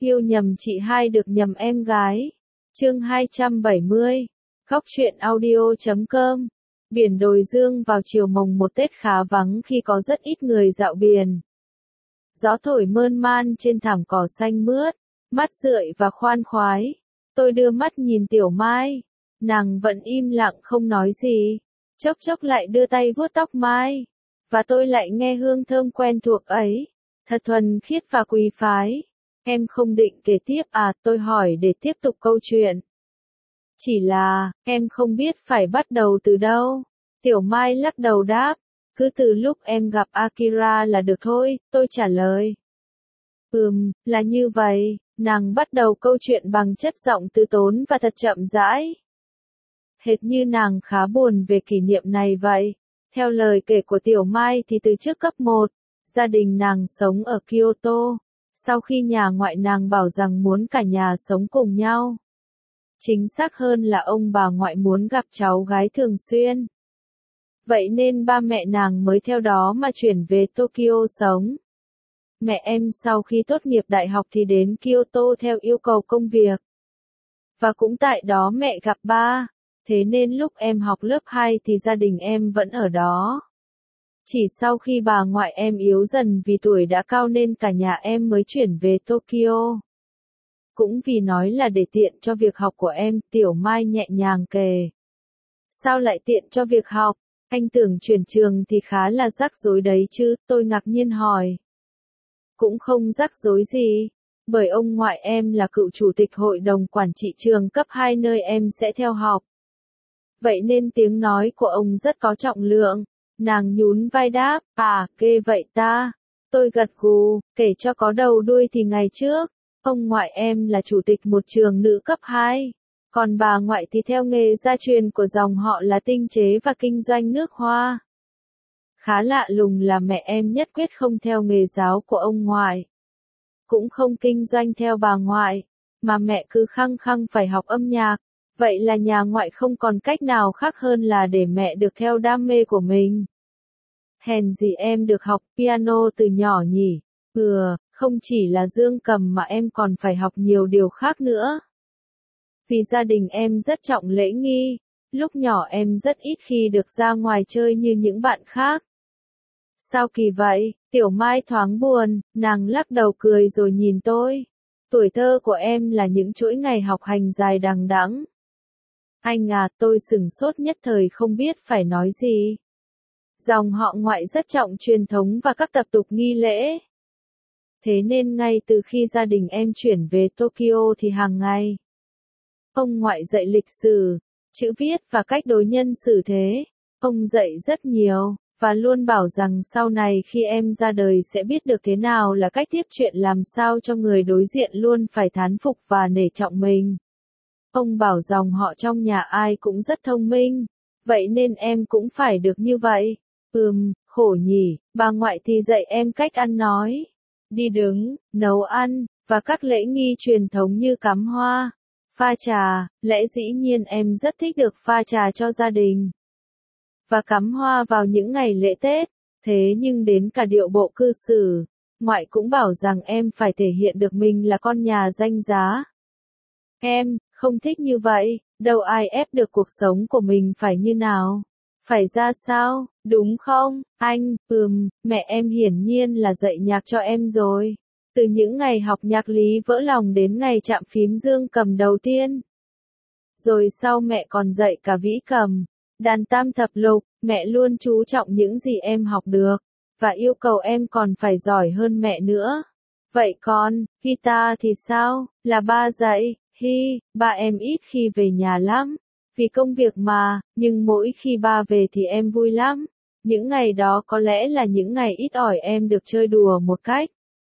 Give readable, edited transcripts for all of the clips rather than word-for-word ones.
Yêu nhầm chị hai được nhầm em gái. Chương 270. Góc truyện audio.com. Biển Đồi Dương vào chiều mồng một Tết khá vắng khi có rất ít người dạo biển. Gió thổi mơn man trên thảm cỏ xanh mướt, mát rượi và khoan khoái. Tôi đưa mắt nhìn Tiểu Mai, nàng vẫn im lặng không nói gì, chốc chốc lại đưa tay vuốt tóc Mai, và tôi lại nghe hương thơm quen thuộc ấy, thật thuần khiết và quý phái. Em không định kể tiếp à? Tôi hỏi để tiếp tục câu chuyện. Chỉ là, em không biết phải bắt đầu từ đâu. Tiểu Mai lắc đầu đáp, cứ từ lúc em gặp Akira là được thôi, tôi trả lời. Là như vậy, nàng bắt đầu câu chuyện bằng chất giọng từ tốn và thật chậm rãi. Hệt như nàng khá buồn về kỷ niệm này vậy. Theo lời kể của Tiểu Mai thì từ trước cấp 1, gia đình nàng sống ở Kyoto. Sau khi nhà ngoại nàng bảo rằng muốn cả nhà sống cùng nhau. Chính xác hơn là ông bà ngoại muốn gặp cháu gái thường xuyên. Vậy nên ba mẹ nàng mới theo đó mà chuyển về Tokyo sống. Mẹ em sau khi tốt nghiệp đại học thì đến Kyoto theo yêu cầu công việc. Và cũng tại đó mẹ gặp ba. Thế nên lúc em học lớp 2 thì gia đình em vẫn ở đó. Chỉ sau khi bà ngoại em yếu dần vì tuổi đã cao nên cả nhà em mới chuyển về Tokyo. Cũng vì nói là để tiện cho việc học của em, Tiểu Mai nhẹ nhàng kể. Sao lại tiện cho việc học? Anh tưởng chuyển trường thì khá là rắc rối đấy chứ, tôi ngạc nhiên hỏi. Cũng không rắc rối gì, bởi ông ngoại em là cựu chủ tịch hội đồng quản trị trường cấp 2 nơi em sẽ theo học. Vậy nên tiếng nói của ông rất có trọng lượng. Nàng nhún vai đáp, kê vậy ta. Tôi gật gù, kể cho có đầu đuôi thì ngày trước, ông ngoại em là chủ tịch một trường nữ cấp 2. Còn bà ngoại thì theo nghề gia truyền của dòng họ là tinh chế và kinh doanh nước hoa. Khá lạ lùng là mẹ em nhất quyết không theo nghề giáo của ông ngoại. Cũng không kinh doanh theo bà ngoại, mà mẹ cứ khăng khăng phải học âm nhạc. Vậy là nhà ngoại không còn cách nào khác hơn là để mẹ được theo đam mê của mình. Hèn gì em được học piano từ nhỏ nhỉ? Không chỉ là dương cầm mà em còn phải học nhiều điều khác nữa. Vì gia đình em rất trọng lễ nghi, lúc nhỏ em rất ít khi được ra ngoài chơi như những bạn khác. Sao kỳ vậy? Tiểu Mai thoáng buồn, nàng lắc đầu cười rồi nhìn tôi. Tuổi thơ của em là những chuỗi ngày học hành dài đằng đẵng. Anh à, tôi sửng sốt nhất thời không biết phải nói gì. Dòng họ ngoại rất trọng truyền thống và các tập tục nghi lễ. Thế nên ngay từ khi gia đình em chuyển về Tokyo thì hàng ngày, ông ngoại dạy lịch sử, chữ viết và cách đối nhân xử thế. Ông dạy rất nhiều, và luôn bảo rằng sau này khi em ra đời sẽ biết được thế nào là cách tiếp chuyện làm sao cho người đối diện luôn phải thán phục và nể trọng mình. Ông bảo dòng họ trong nhà ai cũng rất thông minh, vậy nên em cũng phải được như vậy. Khổ nhỉ, bà ngoại thì dạy em cách ăn nói, đi đứng, nấu ăn, và các lễ nghi truyền thống như cắm hoa, pha trà. Lẽ dĩ nhiên em rất thích được pha trà cho gia đình và cắm hoa vào những ngày lễ Tết. Thế nhưng đến cả điệu bộ cư xử, ngoại cũng bảo rằng em phải thể hiện được mình là con nhà danh giá. Em không thích như vậy, đâu ai ép được cuộc sống của mình phải như nào, phải ra sao, đúng không, anh? Mẹ em hiển nhiên là dạy nhạc cho em rồi. Từ những ngày học nhạc lý vỡ lòng đến ngày chạm phím dương cầm đầu tiên. Rồi sau mẹ còn dạy cả vĩ cầm, đàn tam thập lục. Mẹ luôn chú trọng những gì em học được, và yêu cầu em còn phải giỏi hơn mẹ nữa. Vậy còn, guitar thì sao? Là ba dạy. Ba em ít khi về nhà lắm, vì công việc mà, nhưng mỗi khi ba về thì em vui lắm. Những ngày đó có lẽ là những ngày ít ỏi em được chơi đùa một cách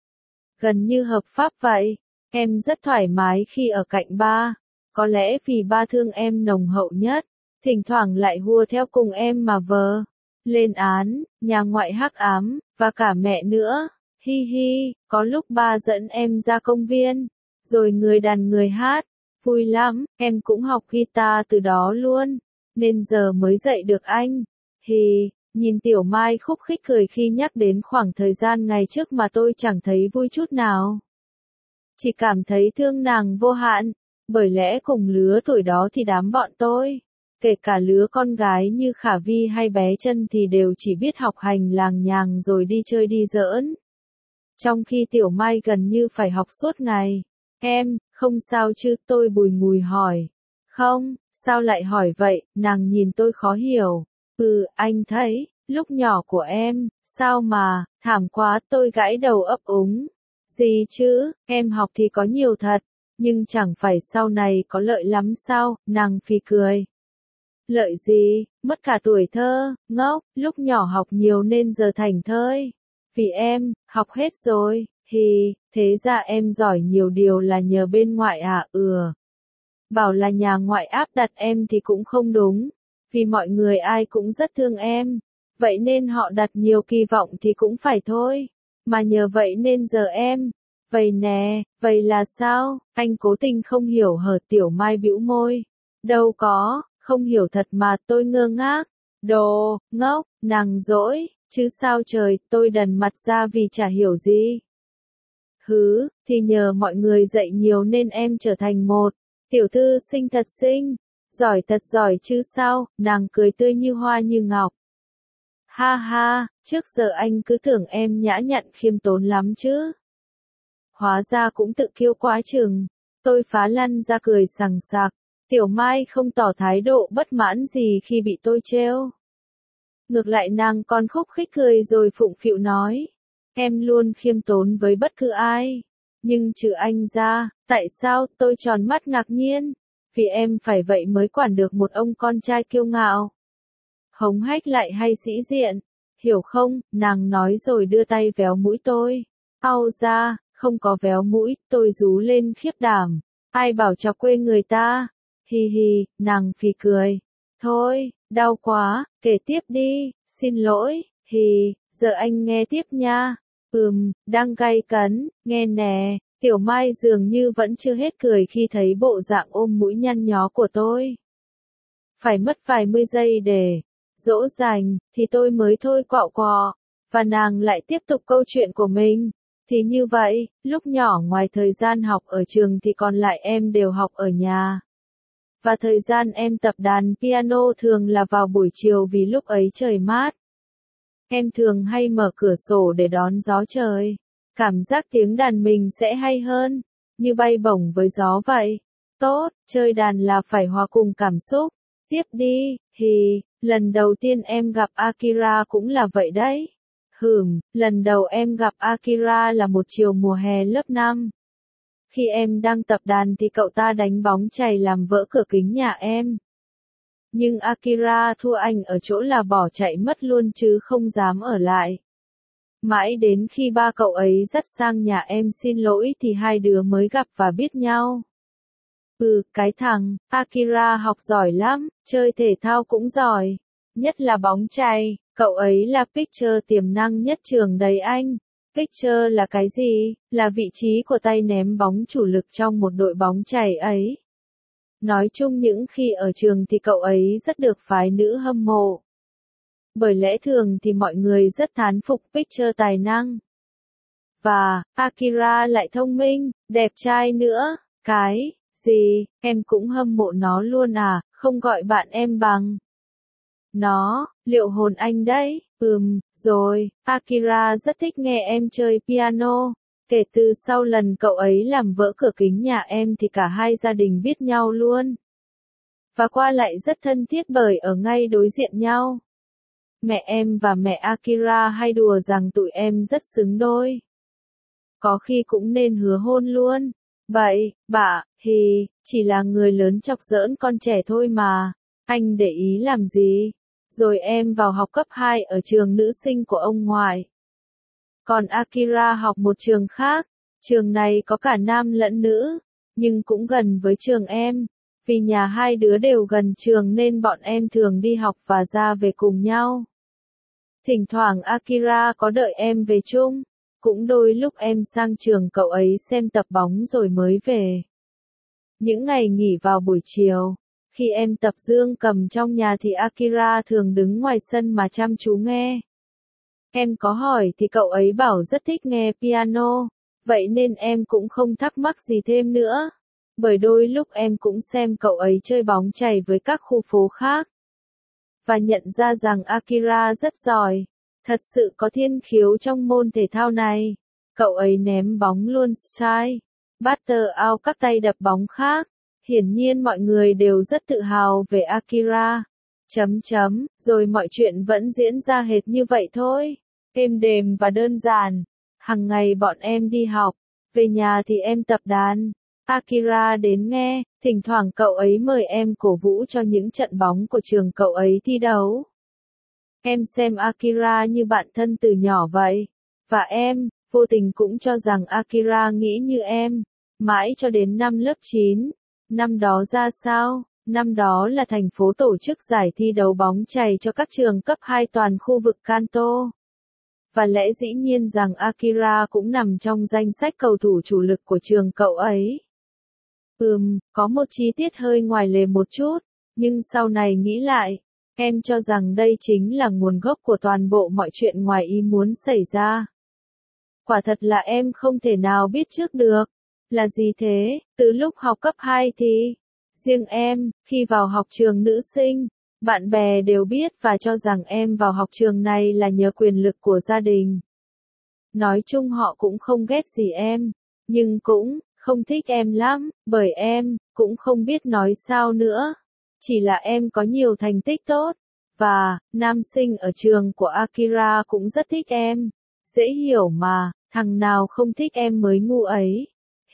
gần như hợp pháp vậy. Em rất thoải mái khi ở cạnh ba, có lẽ vì ba thương em nồng hậu nhất, thỉnh thoảng lại hùa theo cùng em mà lên án, nhà ngoại hắc ám, và cả mẹ nữa. Có lúc ba dẫn em ra công viên, rồi người đàn người hát, vui lắm. Em cũng học guitar từ đó luôn, nên giờ mới dạy được anh. Nhìn Tiểu Mai khúc khích cười khi nhắc đến khoảng thời gian ngày trước mà tôi chẳng thấy vui chút nào. chỉ cảm thấy thương nàng vô hạn, bởi lẽ cùng lứa tuổi đó thì đám bọn tôi, kể cả lứa con gái như Khả Vi hay bé Chân thì đều chỉ biết học hành làng nhàng rồi đi chơi đi giỡn. Trong khi Tiểu Mai gần như phải học suốt ngày. Em, không sao chứ, tôi bùi ngùi hỏi. Không, sao lại hỏi vậy, nàng nhìn tôi khó hiểu. Anh thấy, lúc nhỏ của em, sao mà, thảm quá, tôi gãi đầu ấp úng. Gì chứ, em học thì có nhiều thật, nhưng chẳng phải sau này có lợi lắm sao, nàng phì cười. Lợi gì, mất cả tuổi thơ, ngốc, lúc nhỏ học nhiều nên giờ thành thơi. Vì em, học hết rồi, thế ra em giỏi nhiều điều là nhờ bên ngoại à, Bảo là nhà ngoại áp đặt em thì cũng không đúng, vì mọi người ai cũng rất thương em, vậy nên họ đặt nhiều kỳ vọng thì cũng phải thôi, mà nhờ vậy nên giờ em, vậy nè, vậy là sao, anh cố tình không hiểu hở. Tiểu Mai bĩu môi, đâu có, không hiểu thật mà, tôi ngơ ngác, đồ, ngốc, nàng dỗi, chứ sao trời, tôi đần mặt ra vì chả hiểu gì. Thì nhờ mọi người dạy nhiều nên em trở thành một tiểu thư xinh thật giỏi chứ sao, nàng cười tươi như hoa như ngọc. Ha ha, trước giờ anh cứ tưởng em nhã nhặn khiêm tốn lắm chứ. Hóa ra cũng tự kiêu quá chừng. Tôi phá lăn ra cười sằng sặc. Tiểu Mai không tỏ thái độ bất mãn gì khi bị tôi trêu. Ngược lại nàng còn khúc khích cười rồi phụng phịu nói. Em luôn khiêm tốn với bất cứ ai. Nhưng trừ anh ra, tại sao, tôi tròn mắt ngạc nhiên. Vì em phải vậy mới quản được một ông con trai kiêu ngạo. Hống hách lại hay sĩ diện. Hiểu không, nàng nói rồi đưa tay véo mũi tôi. Au ra, không có véo mũi, tôi rú lên khiếp đảm. Ai bảo chọc quê người ta? Hi, nàng phì cười. Thôi, đau quá, kể tiếp đi, xin lỗi, giờ anh nghe tiếp nha. Đang gay cấn, nghe nè. Tiểu Mai dường như vẫn chưa hết cười khi thấy bộ dạng ôm mũi nhăn nhó của tôi. Phải mất vài mươi giây để dỗ dành, thì tôi mới thôi quạo quọ, và nàng lại tiếp tục câu chuyện của mình. Thì như vậy, lúc nhỏ ngoài thời gian học ở trường thì còn lại em đều học ở nhà. Và thời gian em tập đàn piano thường là vào buổi chiều vì lúc ấy trời mát. Em thường hay mở cửa sổ để đón gió trời. Cảm giác tiếng đàn mình sẽ hay hơn, như bay bổng với gió vậy. Tốt, chơi đàn là phải hòa cùng cảm xúc. Tiếp đi, lần đầu tiên em gặp Akira cũng là vậy đấy. Lần đầu em gặp Akira là một chiều mùa hè lớp 5. Khi em đang tập đàn thì cậu ta đánh bóng chày làm vỡ cửa kính nhà em. Nhưng Akira thua anh ở chỗ là bỏ chạy mất luôn chứ không dám ở lại. Mãi đến khi ba cậu ấy dắt sang nhà em xin lỗi thì hai đứa mới gặp và biết nhau. Cái thằng, Akira học giỏi lắm, chơi thể thao cũng giỏi. Nhất là bóng chày, cậu ấy là pitcher tiềm năng nhất trường đấy anh. Pitcher là cái gì? Là vị trí của tay ném bóng chủ lực trong một đội bóng chày ấy. Nói chung những khi ở trường thì cậu ấy rất được phái nữ hâm mộ. Bởi lẽ thường thì mọi người rất thán phục pitcher tài năng. Và, Akira lại thông minh, đẹp trai nữa. Cái gì, em cũng hâm mộ nó luôn à, không gọi bạn em bằng nó, liệu hồn anh đấy. Rồi, Akira rất thích nghe em chơi piano. Kể từ sau lần cậu ấy làm vỡ cửa kính nhà em thì cả hai gia đình biết nhau luôn. Và qua lại rất thân thiết bởi ở ngay đối diện nhau. Mẹ em và mẹ Akira hay đùa rằng tụi em rất xứng đôi. Có khi cũng nên hứa hôn luôn. Vậy, chỉ là người lớn chọc giỡn con trẻ thôi mà. Anh để ý làm gì? Rồi em vào học cấp 2 ở trường nữ sinh của ông ngoại. Còn Akira học một trường khác. Trường này có cả nam lẫn nữ, nhưng cũng gần với trường em. Vì nhà hai đứa đều gần trường nên bọn em thường đi học và ra về cùng nhau. Thỉnh thoảng Akira có đợi em về chung. Cũng đôi lúc em sang trường cậu ấy xem tập bóng rồi mới về. Những ngày nghỉ vào buổi chiều, khi em tập dương cầm trong nhà thì Akira thường đứng ngoài sân mà chăm chú nghe. Em có hỏi thì cậu ấy bảo rất thích nghe piano, Vậy nên em cũng không thắc mắc gì thêm nữa. Bởi đôi lúc em cũng xem cậu ấy chơi bóng chày với các khu phố khác. Và nhận ra rằng Akira rất giỏi. Thật sự có thiên khiếu trong môn thể thao này. Cậu ấy ném bóng luôn style. Batter out các tay đập bóng khác. Hiển nhiên mọi người đều rất tự hào về Akira. Rồi mọi chuyện vẫn diễn ra hệt như vậy thôi. Êm đềm và đơn giản. Hằng ngày bọn em đi học. Về nhà thì em tập đàn. Akira đến nghe, thỉnh thoảng cậu ấy mời em cổ vũ cho những trận bóng của trường cậu ấy thi đấu. Em xem Akira như bạn thân từ nhỏ vậy. Và em, vô tình cũng cho rằng Akira nghĩ như em. Mãi cho đến năm lớp 9. Năm đó ra sao? Năm đó là thành phố tổ chức giải thi đấu bóng chày cho các trường cấp 2 toàn khu vực Kanto. Và lẽ dĩ nhiên rằng Akira cũng nằm trong danh sách cầu thủ chủ lực của trường cậu ấy. Có một chi tiết hơi ngoài lề một chút, nhưng sau này nghĩ lại, em cho rằng đây chính là nguồn gốc của toàn bộ mọi chuyện ngoài ý muốn xảy ra. Quả thật là em không thể nào biết trước được. Là gì thế? Từ lúc học cấp 2 thì, riêng em, khi vào học trường nữ sinh, bạn bè đều biết và cho rằng em vào học trường này là nhờ quyền lực của gia đình. Nói chung họ cũng không ghét gì em, nhưng cũng không thích em lắm, bởi em cũng không biết nói sao nữa. Chỉ là em có nhiều thành tích tốt, và nam sinh ở trường của Akira cũng rất thích em. Dễ hiểu mà, thằng nào không thích em mới ngu ấy.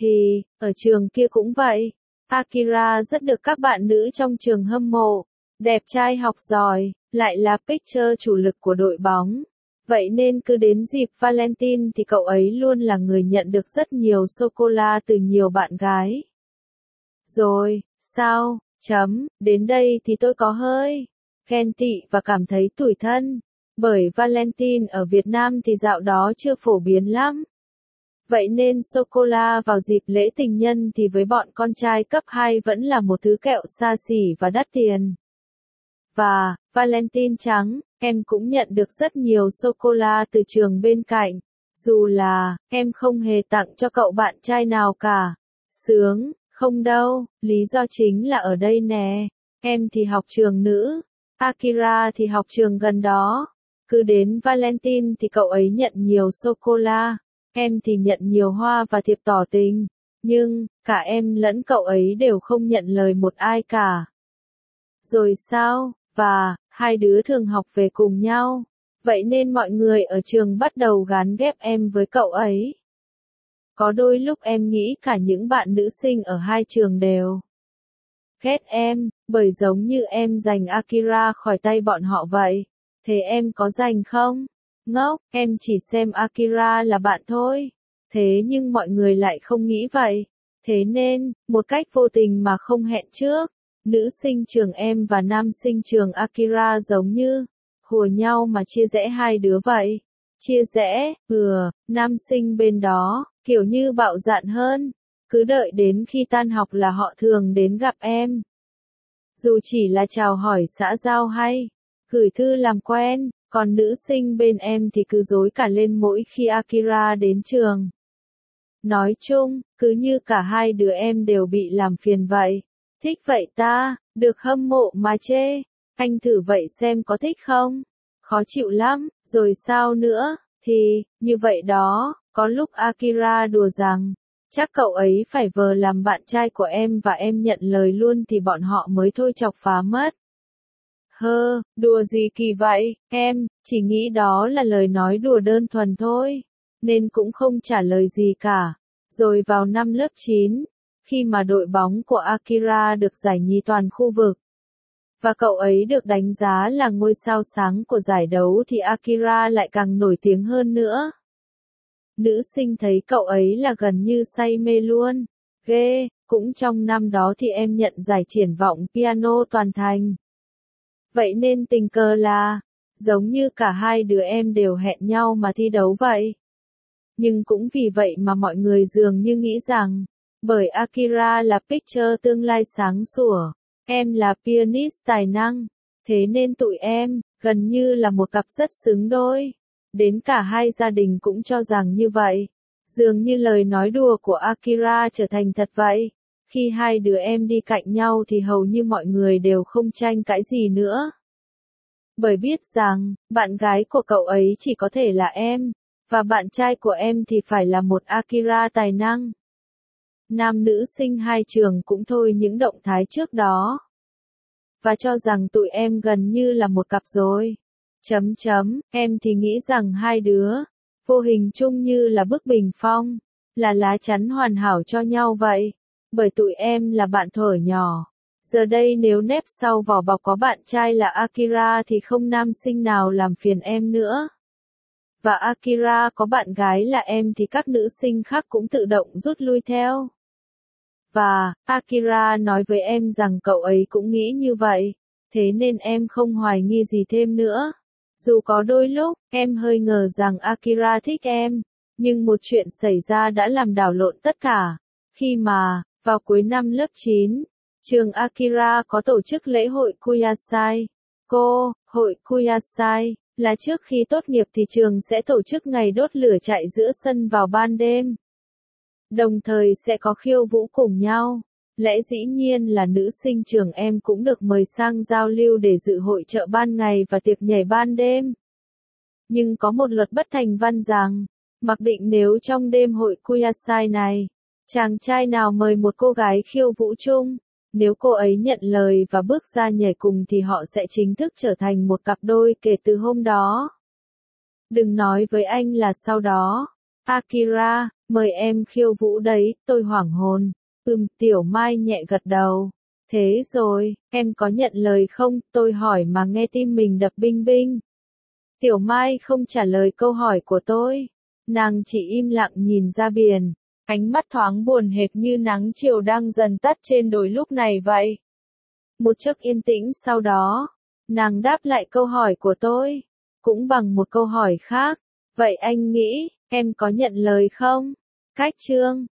Ở trường kia cũng vậy. Akira rất được các bạn nữ trong trường hâm mộ. Đẹp trai học giỏi, lại là pitcher chủ lực của đội bóng. Vậy nên cứ đến dịp Valentine thì cậu ấy luôn là người nhận được rất nhiều sô-cô-la từ nhiều bạn gái. Rồi, sao? Đến đây thì tôi có hơi ghen tị và cảm thấy tủi thân. Bởi Valentine ở Việt Nam thì dạo đó chưa phổ biến lắm. Vậy nên sô-cô-la vào dịp lễ tình nhân thì với bọn con trai cấp 2 vẫn là một thứ kẹo xa xỉ và đắt tiền. Và, Valentine trắng, em cũng nhận được rất nhiều sô-cô-la từ trường bên cạnh. Dù là, em không hề tặng cho cậu bạn trai nào cả. Sướng, không đâu, lý do chính là ở đây nè. Em thì học trường nữ, Akira thì học trường gần đó. Cứ đến Valentine thì cậu ấy nhận nhiều sô-cô-la. Em thì nhận nhiều hoa và thiệp tỏ tình. Nhưng, cả em lẫn cậu ấy đều không nhận lời một ai cả. Rồi sao? Và, hai đứa thường học về cùng nhau. Vậy nên mọi người ở trường bắt đầu gán ghép em với cậu ấy. Có đôi lúc em nghĩ cả những bạn nữ sinh ở hai trường đều ghét em, bởi giống như em giành Akira khỏi tay bọn họ vậy. Thế em có giành không? Ngốc, em chỉ xem Akira là bạn thôi. Thế nhưng mọi người lại không nghĩ vậy. Thế nên, một cách vô tình mà không hẹn trước, nữ sinh trường em và nam sinh trường Akira giống như hùa nhau mà chia rẽ hai đứa vậy. Chia rẽ, nam sinh bên đó, kiểu như bạo dạn hơn. Cứ đợi đến khi tan học là họ thường đến gặp em. Dù chỉ là chào hỏi xã giao hay gửi thư làm quen, còn nữ sinh bên em thì cứ rối cả lên mỗi khi Akira đến trường. Nói chung, cứ như cả hai đứa em đều bị làm phiền vậy. Thích vậy ta, được hâm mộ mà chê. Anh thử vậy xem có thích không? Khó chịu lắm, rồi sao nữa? Thì, như vậy đó, có lúc Akira đùa rằng, chắc cậu ấy phải vờ làm bạn trai của em và em nhận lời luôn thì bọn họ mới thôi chọc phá mất. Đùa gì kỳ vậy, em, chỉ nghĩ đó là lời nói đùa đơn thuần thôi, nên cũng không trả lời gì cả. Rồi vào năm lớp 9, khi mà đội bóng của Akira được giải nhì toàn khu vực, và cậu ấy được đánh giá là ngôi sao sáng của giải đấu thì Akira lại càng nổi tiếng hơn nữa. Nữ sinh thấy cậu ấy là gần như say mê luôn. Ghê, cũng trong năm đó thì em nhận giải triển vọng piano toàn thành. Vậy nên tình cờ là, giống như cả hai đứa em đều hẹn nhau mà thi đấu vậy. Nhưng cũng vì vậy mà mọi người dường như nghĩ rằng, bởi Akira là pitcher tương lai sáng sủa, em là pianist tài năng, thế nên tụi em, gần như là một cặp rất xứng đôi. Đến cả hai gia đình cũng cho rằng như vậy. Dường như lời nói đùa của Akira trở thành thật vậy. Khi hai đứa em đi cạnh nhau thì hầu như mọi người đều không tranh cãi gì nữa. Bởi biết rằng, bạn gái của cậu ấy chỉ có thể là em, và bạn trai của em thì phải là một Akira tài năng. Nam nữ sinh hai trường cũng thôi những động thái trước đó. Và cho rằng tụi em gần như là một cặp rồi. Em thì nghĩ rằng hai đứa, vô hình chung như là bức bình phong, là lá chắn hoàn hảo cho nhau vậy. Bởi tụi em là bạn thuở nhỏ. Giờ đây nếu nép sau vỏ bọc có bạn trai là Akira thì không nam sinh nào làm phiền em nữa. Và Akira có bạn gái là em thì các nữ sinh khác cũng tự động rút lui theo. Và, Akira nói với em rằng cậu ấy cũng nghĩ như vậy, thế nên em không hoài nghi gì thêm nữa. Dù có đôi lúc, em hơi ngờ rằng Akira thích em, nhưng một chuyện xảy ra đã làm đảo lộn tất cả. Khi mà, vào cuối năm lớp 9, trường Akira có tổ chức lễ hội Kuyasai. Hội Kuyasai, là trước khi tốt nghiệp thì trường sẽ tổ chức ngày đốt lửa chạy giữa sân vào ban đêm. Đồng thời sẽ có khiêu vũ cùng nhau. Lẽ dĩ nhiên là nữ sinh trường em cũng được mời sang giao lưu để dự hội chợ ban ngày và tiệc nhảy ban đêm. Nhưng có một luật bất thành văn rằng, mặc định nếu trong đêm hội Kuyasai này, chàng trai nào mời một cô gái khiêu vũ chung, nếu cô ấy nhận lời và bước ra nhảy cùng thì họ sẽ chính thức trở thành một cặp đôi kể từ hôm đó. Đừng nói với anh là sau đó. Akira, mời em khiêu vũ đấy, tôi hoảng hồn. Tiểu Mai nhẹ gật đầu. Thế rồi, em có nhận lời không? Tôi hỏi mà nghe tim mình đập binh binh. Tiểu Mai không trả lời câu hỏi của tôi. Nàng chỉ im lặng nhìn ra biển. Ánh mắt thoáng buồn hệt như nắng chiều đang dần tắt trên đồi lúc này vậy. Một chốc yên tĩnh sau đó, nàng đáp lại câu hỏi của tôi, cũng bằng một câu hỏi khác. Vậy anh nghĩ, em có nhận lời không? Cách chương